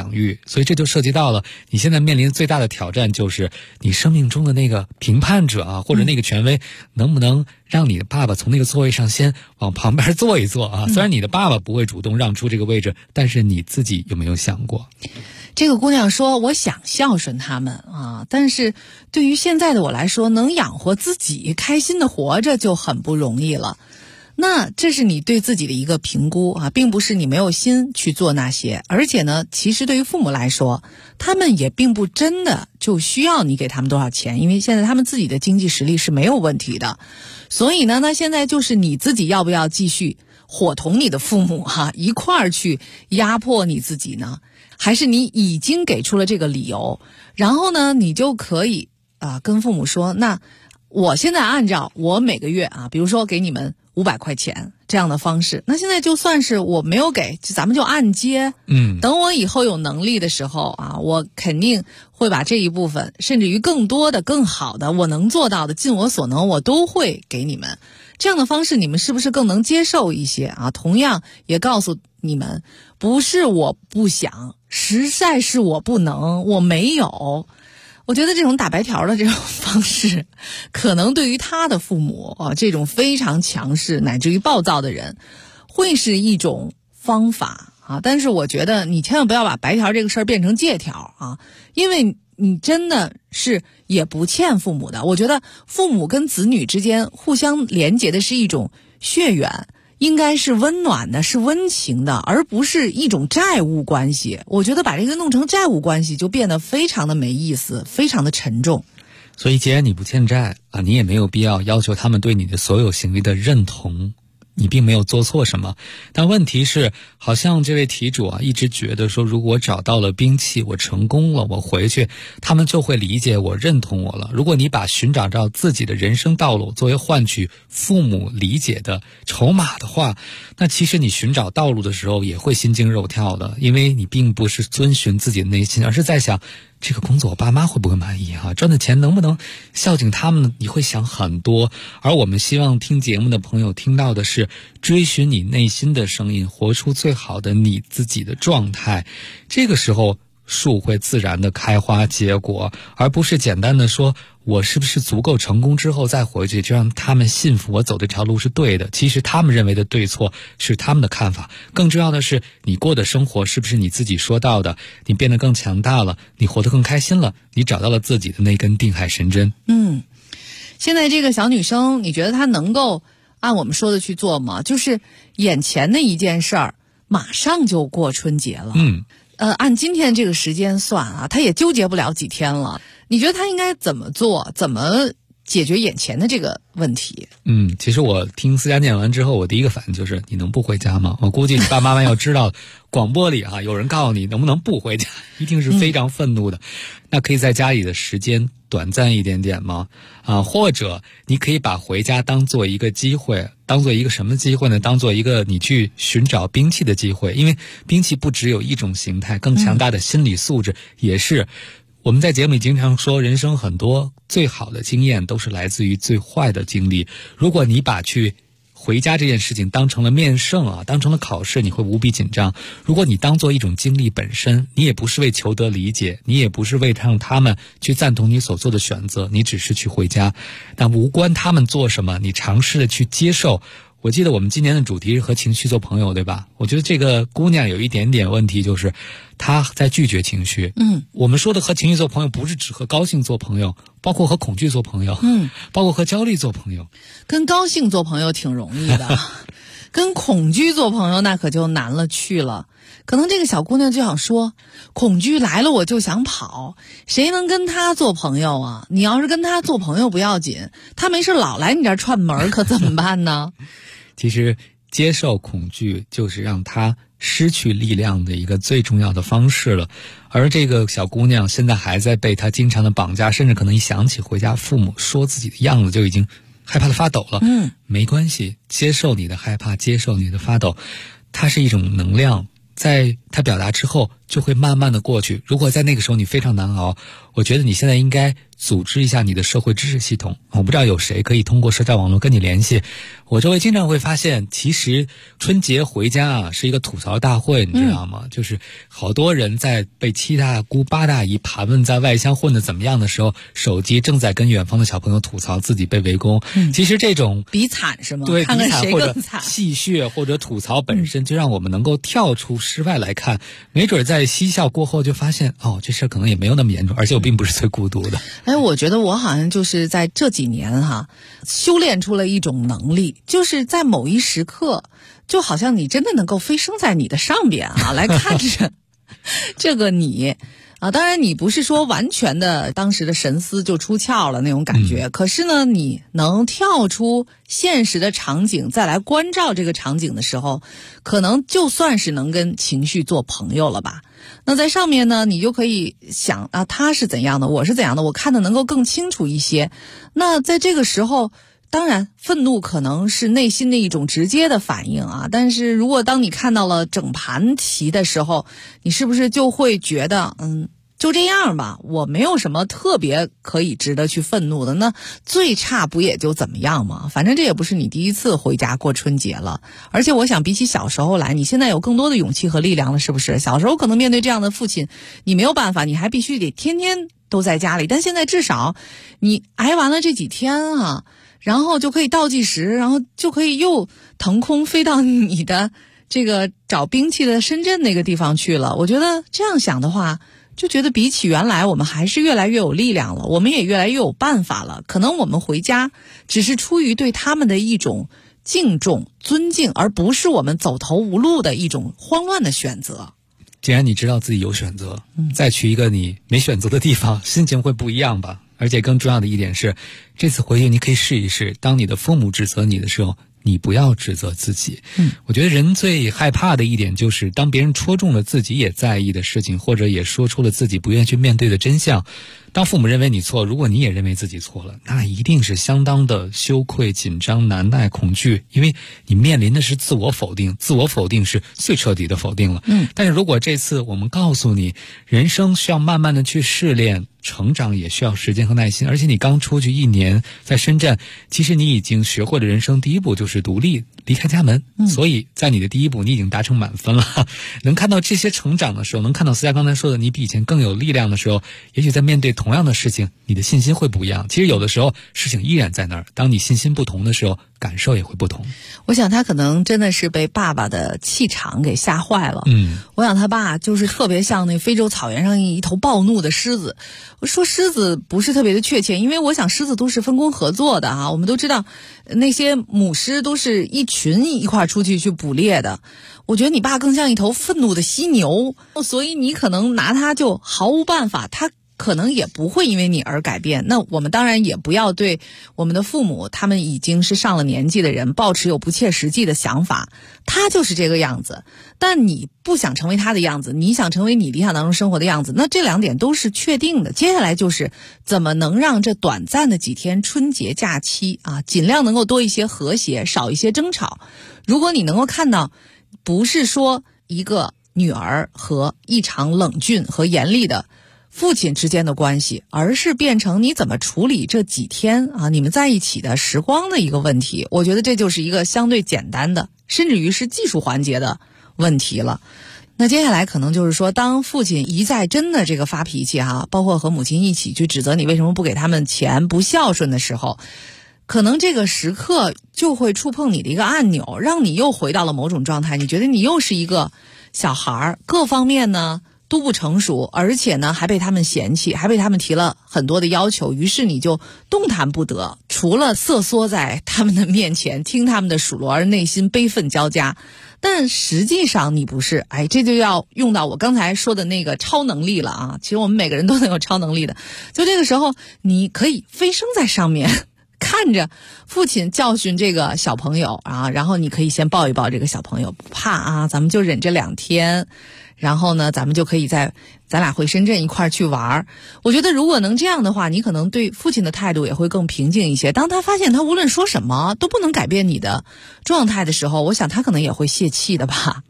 I: 养育，所以这就涉及到了你现在面临最大的挑战，就是你生命中的那个评判者啊，或者那个权威，能不能让你的爸爸从那个座位上先往旁边坐一坐啊？虽然你的爸爸不会主动让出这个位置，但是你自己有没有想过？
B: 这个姑娘说，我想孝顺他们啊，但是对于现在的我来说，能养活自己开心的活着就很不容易了。那这是你对自己的一个评估啊，并不是你没有心去做那些。而且呢，其实对于父母来说，他们也并不真的就需要你给他们多少钱，因为现在他们自己的经济实力是没有问题的。所以呢，那现在就是你自己要不要继续伙同你的父母一块儿去压迫你自己呢？还是你已经给出了这个理由，然后呢，你就可以跟父母说，那我现在按照我每个月比如说给你们500块钱这样的方式，那现在就算是我没有给，咱们就按揭。等我以后有能力的时候我肯定会把这一部分，甚至于更多的、更好的，我能做到的，尽我所能，我都会给你们。这样的方式，你们是不是更能接受一些同样也告诉你们，不是我不想，实在是我不能，我没有。我觉得这种打白条的这种方式，可能对于他的父母这种非常强势乃至于暴躁的人，会是一种方法但是我觉得你千万不要把白条这个事儿变成借条因为你真的是也不欠父母的。我觉得父母跟子女之间互相连结的是一种血缘，应该是温暖的，是温情的，而不是一种债务关系。我觉得把这个弄成债务关系，就变得非常的没意思，非常的沉重。
I: 所以既然你不欠债你也没有必要要求他们对你的所有行为的认同，你并没有做错什么。但问题是，好像这位题主一直觉得说，如果我找到了兵器，我成功了，我回去他们就会理解我，认同我了。如果你把寻找到自己的人生道路作为换取父母理解的筹码的话，那其实你寻找道路的时候也会心惊肉跳的，因为你并不是遵循自己的内心，而是在想这个工作我爸妈会不会满意赚的钱能不能孝敬他们呢？你会想很多。而我们希望听节目的朋友听到的是，追寻你内心的声音，活出最好的你自己的状态。这个时候树会自然的开花结果，而不是简单的说我是不是足够成功之后再回去就让他们信服我走这条路是对的。其实他们认为的对错是他们的看法，更重要的是你过的生活是不是你自己说到的，你变得更强大了，你活得更开心了，你找到了自己的那根定海神针。
B: 现在这个小女生，你觉得她能够按我们说的去做吗？就是眼前的一件事儿，马上就过春节了。按今天这个时间算她也纠结不了几天了。你觉得她应该怎么做？怎么解决眼前的这个问题？
I: 其实我听思佳念完之后，我第一个反应就是你能不回家吗？我估计你爸妈妈要知道广播里有人告诉你能不能不回家，一定是非常愤怒的。那可以在家里的时间短暂一点点吗？或者你可以把回家当做一个机会，当做一个什么机会呢？当做一个你去寻找兵器的机会，因为兵器不只有一种形态，更强大的心理素质也是。我们在节目里经常说，人生很多最好的经验都是来自于最坏的经历。如果你把去回家这件事情当成了面圣当成了考试，你会无比紧张。如果你当做一种经历本身，你也不是为求得理解，你也不是为让他们去赞同你所做的选择，你只是去回家，但无关他们做什么，你尝试的去接受。我记得我们今年的主题是和情绪做朋友，对吧？我觉得这个姑娘有一点点问题，就是她在拒绝情绪。我们说的和情绪做朋友，不是只和高兴做朋友，包括和恐惧做朋友，包括和焦虑做朋友。
B: 跟高兴做朋友挺容易的，跟恐惧做朋友那可就难了去了。可能这个小姑娘就想说，恐惧来了我就想跑，谁能跟她做朋友啊？你要是跟她做朋友不要紧，她没事老来你这儿串门可怎么办呢？
I: 其实接受恐惧就是让她失去力量的一个最重要的方式了。而这个小姑娘现在还在被她经常的绑架，甚至可能一想起回家父母说自己的样子就已经害怕的发抖了。没关系，接受你的害怕，接受你的发抖，它是一种能量，在他表达之后就会慢慢的过去。如果在那个时候你非常难熬，我觉得你现在应该组织一下你的社会支持系统。我不知道有谁可以通过社交网络跟你联系。我周围经常会发现，其实春节回家啊是一个吐槽大会，你知道吗？就是好多人在被七大姑八大姨盘问在外乡混得怎么样的时候，手机正在跟远方的小朋友吐槽自己被围攻。其实这种
B: 比惨是吗？
I: 对，
B: 看看谁
I: 比惨或者
B: 更惨。
I: 戏谑或者吐槽本身就让我们能够跳出室外来看，没准在嬉笑过后就发现，哦，这事可能也没有那么严重，而且我并不是最孤独的。
B: 我觉得我好像就是在这几年修炼出了一种能力，就是在某一时刻，就好像你真的能够飞升在你的上边来看着这个你当然你不是说完全的当时的神思就出窍了那种感觉，可是呢，你能跳出现实的场景再来关照这个场景的时候，可能就算是能跟情绪做朋友了吧。那在上面呢，你就可以想他是怎样的，我是怎样的，我看得能够更清楚一些。那在这个时候，当然愤怒可能是内心的一种直接的反应但是如果当你看到了整盘棋的时候，你是不是就会觉得就这样吧，我没有什么特别可以值得去愤怒的，那最差不也就怎么样嘛，反正这也不是你第一次回家过春节了。而且我想比起小时候来，你现在有更多的勇气和力量了，是不是？小时候可能面对这样的父亲你没有办法，你还必须得天天都在家里，但现在至少你挨完了这几天然后就可以倒计时，然后就可以又腾空飞到你的这个找兵器的深圳那个地方去了。我觉得这样想的话，就觉得比起原来我们还是越来越有力量了，我们也越来越有办法了。可能我们回家只是出于对他们的一种敬重尊敬，而不是我们走投无路的一种慌乱的选择。
I: 既然你知道自己有选择，再去一个你没选择的地方，心情会不一样吧。而且更重要的一点是，这次回去你可以试一试，当你的父母指责你的时候，你不要指责自己。我觉得人最害怕的一点就是，当别人戳中了自己也在意的事情，或者也说出了自己不愿意去面对的真相，当父母认为你错，如果你也认为自己错了，那一定是相当的羞愧、紧张、难耐、恐惧，因为你面临的是自我否定，自我否定是最彻底的否定了。但是如果这次我们告诉你，人生需要慢慢的去试炼，成长也需要时间和耐心，而且你刚出去1年，在深圳，其实你已经学会了人生第一步，就是独立离开家门。所以在你的第一步，你已经达成满分了。能看到这些成长的时候，能看到思佳刚才说的你比以前更有力量的时候，也许在面对同样的事情，你的信心会不一样。其实有的时候事情依然在那儿，当你信心不同的时候，感受也会不同。
B: 我想他可能真的是被爸爸的气场给吓坏了。我想他爸就是特别像那非洲草原上一头暴怒的狮子。我说狮子不是特别的确切，因为我想狮子都是分工合作的我们都知道那些母狮都是一群一块出去捕猎的。我觉得你爸更像一头愤怒的犀牛，所以你可能拿他就毫无办法，他可能也不会因为你而改变。那我们当然也不要对我们的父母，他们已经是上了年纪的人，抱持有不切实际的想法。他就是这个样子，但你不想成为他的样子，你想成为你理想当中生活的样子，那这2点都是确定的。接下来就是怎么能让这短暂的几天春节假期尽量能够多一些和谐，少一些争吵。如果你能够看到，不是说一个女儿和异常冷峻和严厉的父亲之间的关系，而是变成你怎么处理这几天你们在一起的时光的一个问题。我觉得这就是一个相对简单的，甚至于是技术环节的问题了。那接下来可能就是说，当父亲一再真的这个发脾气包括和母亲一起去指责你为什么不给他们钱，不孝顺的时候，可能这个时刻就会触碰你的一个按钮，让你又回到了某种状态，你觉得你又是一个小孩，各方面呢都不成熟，而且呢还被他们嫌弃，还被他们提了很多的要求，于是你就动弹不得，除了瑟缩在他们的面前听他们的数落，而内心悲愤交加。但实际上你不是，这就要用到我刚才说的那个超能力了其实我们每个人都能有超能力的，就这个时候你可以飞升在上面，看着父亲教训这个小朋友然后你可以先抱一抱这个小朋友，不怕咱们就忍这2天，然后呢咱们就可以咱俩回深圳一块去玩。我觉得如果能这样的话，你可能对父亲的态度也会更平静一些。当他发现他无论说什么都不能改变你的状态的时候，我想他可能也会泄气的吧。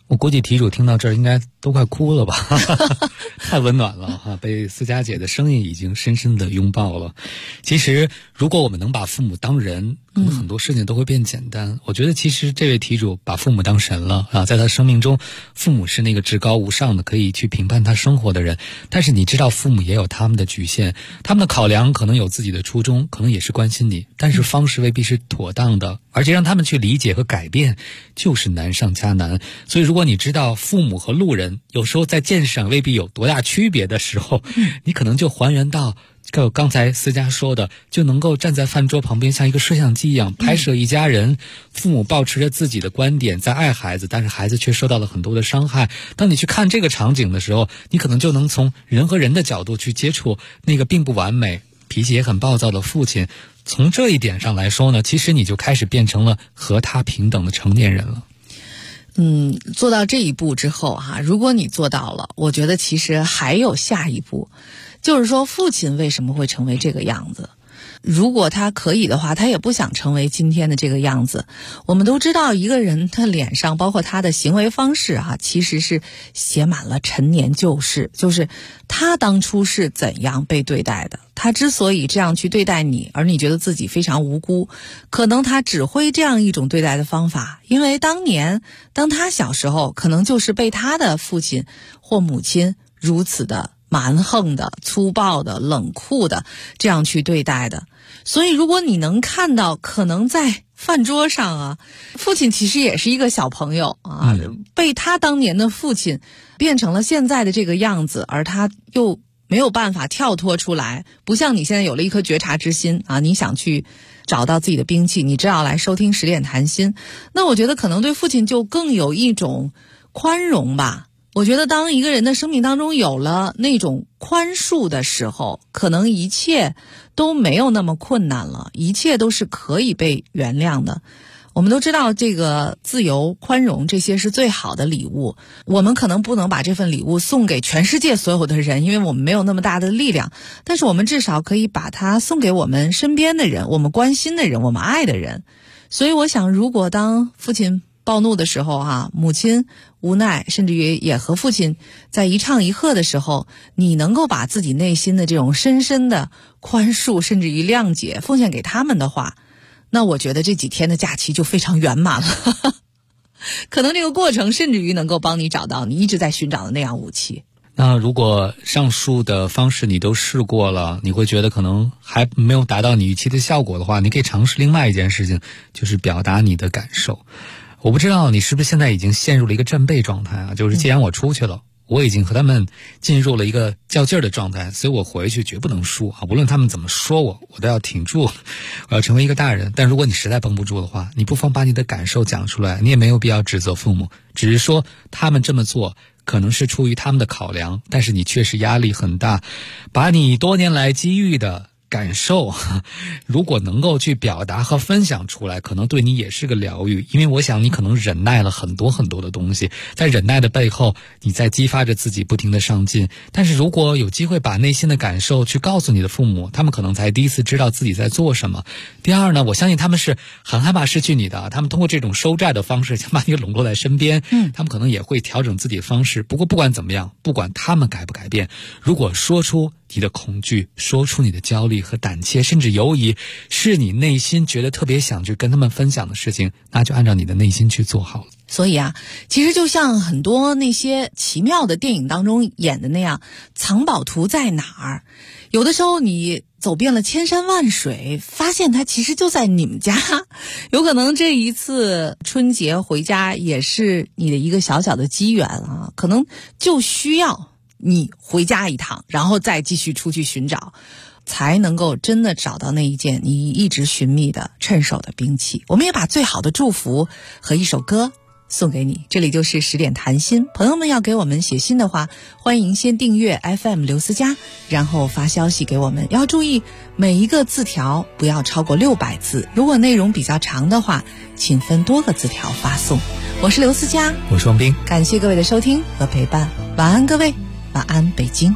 I: 我估计题主听到这儿应该都快哭了吧太温暖了哈，被思佳姐的声音已经深深的拥抱了。其实如果我们能把父母当人，可能很多事情都会变简单。我觉得其实这位题主把父母当神了啊，在他生命中，父母是那个至高无上的可以去评判他生活的人，但是你知道父母也有他们的局限，他们的考量可能有自己的初衷，可能也是关心你，但是方式未必是妥当的，而且让他们去理解和改变就是难上加难。所以如果你知道父母和路人有时候在见识上未必有多大区别的时候，你可能就还原到刚才思佳说的，就能够站在饭桌旁边像一个摄像机一样拍摄一家人，父母抱持着自己的观点在爱孩子，但是孩子却受到了很多的伤害。当你去看这个场景的时候，你可能就能从人和人的角度去接触那个并不完美脾气也很暴躁的父亲。从这一点上来说呢，其实你就开始变成了和他平等的成年人了。
B: 做到这一步之后哈，如果你做到了，我觉得其实还有下一步，就是说父亲为什么会成为这个样子？如果他可以的话，他也不想成为今天的这个样子。我们都知道一个人他脸上包括他的行为方式啊，其实是写满了陈年旧事，就是他当初是怎样被对待的，他之所以这样去对待你，而你觉得自己非常无辜，可能他只会这样一种对待的方法，因为当他小时候可能就是被他的父亲或母亲如此的蛮横的、粗暴的、冷酷的这样去对待的。所以如果你能看到可能在饭桌上啊，父亲其实也是一个小朋友啊，被他当年的父亲变成了现在的这个样子，而他又没有办法跳脱出来，不像你现在有了一颗觉察之心啊，你想去找到自己的兵器，你只要来收听10点谈心，那我觉得可能对父亲就更有一种宽容吧。我觉得当一个人的生命当中有了那种宽恕的时候，可能一切都没有那么困难了，一切都是可以被原谅的。我们都知道这个自由、宽容这些是最好的礼物，我们可能不能把这份礼物送给全世界所有的人，因为我们没有那么大的力量，但是我们至少可以把它送给我们身边的人，我们关心的人，我们爱的人。所以我想，如果当父亲暴怒的时候母亲无奈，甚至于也和父亲在一唱一和的时候，你能够把自己内心的这种深深的宽恕甚至于谅解奉献给他们的话，那我觉得这几天的假期就非常圆满了可能这个过程甚至于能够帮你找到你一直在寻找的那样武器。
I: 那如果上述的方式你都试过了，你会觉得可能还没有达到你预期的效果的话，你可以尝试另外一件事情，就是表达你的感受。我不知道你是不是现在已经陷入了一个战备状态啊，就是既然我出去了，我已经和他们进入了一个较劲儿的状态，所以我回去绝不能输啊！无论他们怎么说我都要挺住，我要成为一个大人。但如果你实在绷不住的话，你不妨把你的感受讲出来，你也没有必要指责父母，只是说他们这么做可能是出于他们的考量，但是你确实压力很大，把你多年来积郁的感受如果能够去表达和分享出来，可能对你也是个疗愈。因为我想你可能忍耐了很多很多的东西，在忍耐的背后你在激发着自己不停的上进。但是如果有机会把内心的感受去告诉你的父母，他们可能才第一次知道自己在做什么。第二呢，我相信他们是很害怕失去你的，他们通过这种收债的方式想把你笼络在身边，他们可能也会调整自己的方式。不过不管怎么样，不管他们改不改变，如果说出你的恐惧，说出你的焦虑和胆怯，甚至犹疑，是你内心觉得特别想去跟他们分享的事情，那就按照你的内心去做好了。
B: 所以其实就像很多那些奇妙的电影当中演的那样，藏宝图在哪儿？有的时候你走遍了千山万水，发现它其实就在你们家。有可能这一次春节回家也是你的一个小小的机缘啊，可能就需要你回家一趟，然后再继续出去寻找，才能够真的找到那一件你一直寻觅的趁手的兵器。我们也把最好的祝福和一首歌送给你。这里就是10点谈心，朋友们要给我们写信的话，欢迎先订阅 FM 刘思佳，然后发消息给我们。要注意每一个字条不要超过600字，如果内容比较长的话，请分多个字条发送。我是刘思佳，
I: 我是王斌，
B: 感谢各位的收听和陪伴，晚安各位，晚安北京。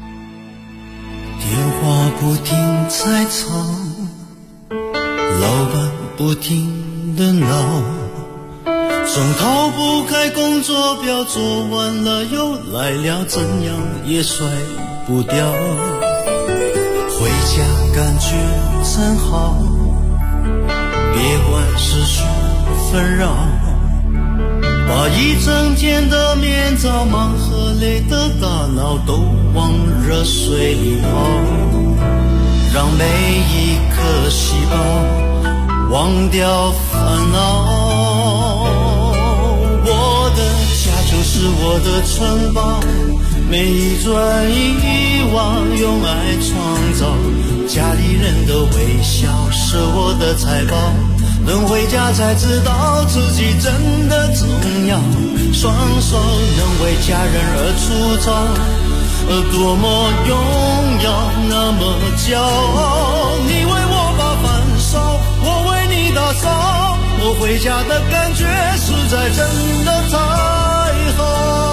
J: 电话不停在吵，老板不停地闹，
O: 总逃不开工作表，做完了又来了，怎样也甩不掉。回家感觉真好，别管世俗纷扰，把一整天的面罩、忙和累的大脑都往热水里泡，让每一颗细胞忘掉烦恼。我的家就是我的城堡，每一砖一瓦用爱创造，家里人的微笑是我的财宝，能回家才知道自己真的重要，双手能为家人而出招，多么荣耀，那么骄傲。你为我把饭烧，我为你打扫，我回家的感觉实在真的太好。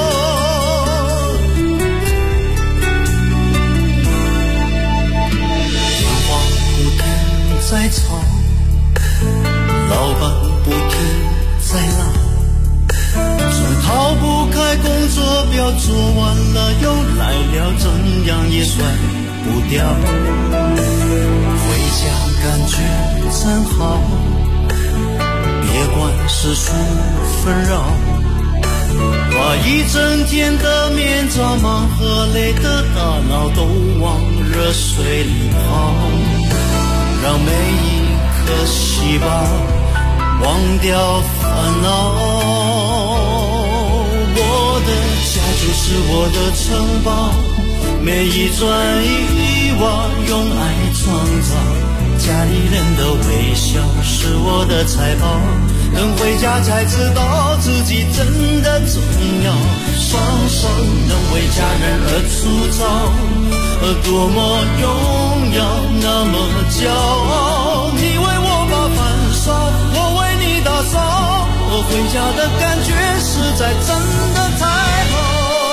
O: 电话不停在吵，老板不停在闹，总逃不开工作表，做完了又来了，怎样也甩不掉。回家感觉真好，别管世俗纷扰，把一整天的面罩、忙和累的大脑都往热水里泡，让每一颗细胞忘掉烦恼。我的家就是我的城堡，每一砖一瓦用爱创造，家里人的微笑是我的财宝，能回家才知道自己真的重要，双手能为家人而出招，多么荣耀，那么骄傲。你为我把饭烧，我为你打扫，我回家的感觉实在真的太好。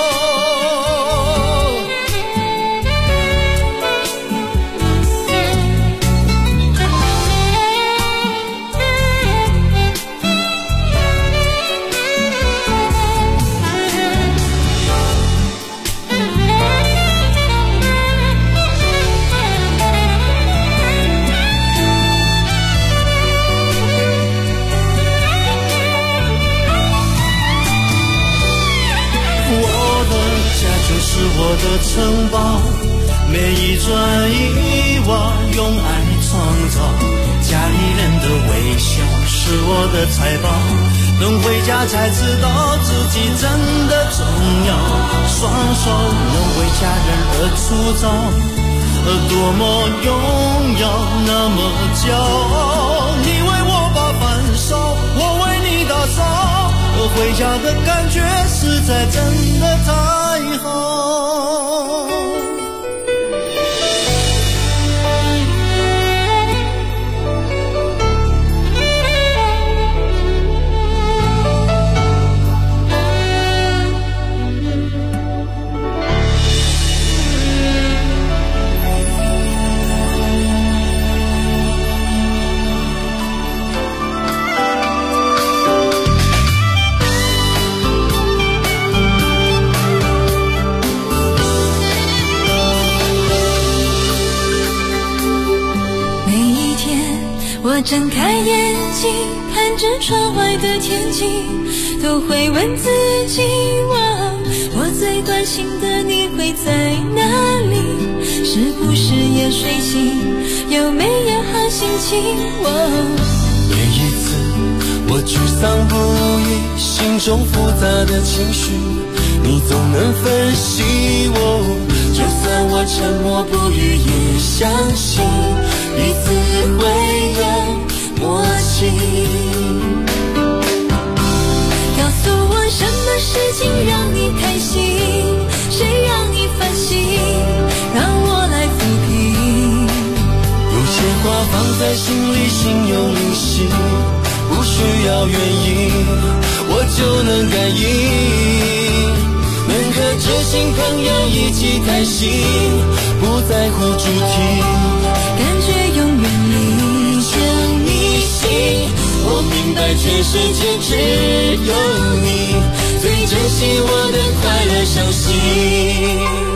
O: 是我的城堡，每一砖一瓦用爱创造，家里人的微笑是我的财宝，能回家才知道自己真的重要，双手能为家人而出招，多么荣耀，那么骄傲。你为我把饭烧，我为你打扫，回家的感觉实在真的太好。
P: 我睁开眼睛，看着窗外的天气，都会问自己，我最关心的你会在哪里？是不是也睡醒？有没有好心情？
O: 每一次我沮丧不已，心中复杂的情绪，你总能分析我，就算我沉默不语，也相信彼此会有默契。
P: 告诉我什么事情让你开心，谁让你烦心，让我来抚平。
O: 有些话放在心里，心有灵犀，不需要原因，我就能感应。能和知心朋友一起开心，不在乎主题，
P: 感觉永远你
O: 将你心。我明白全世界只有你最珍惜我的快乐伤心。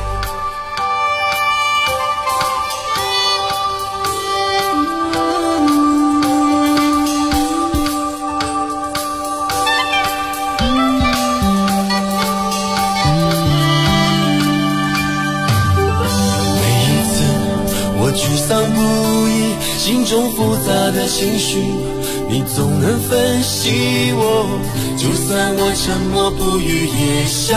O: 沮丧不已，心中复杂的情绪，你总能分析我，就算我沉默不语也想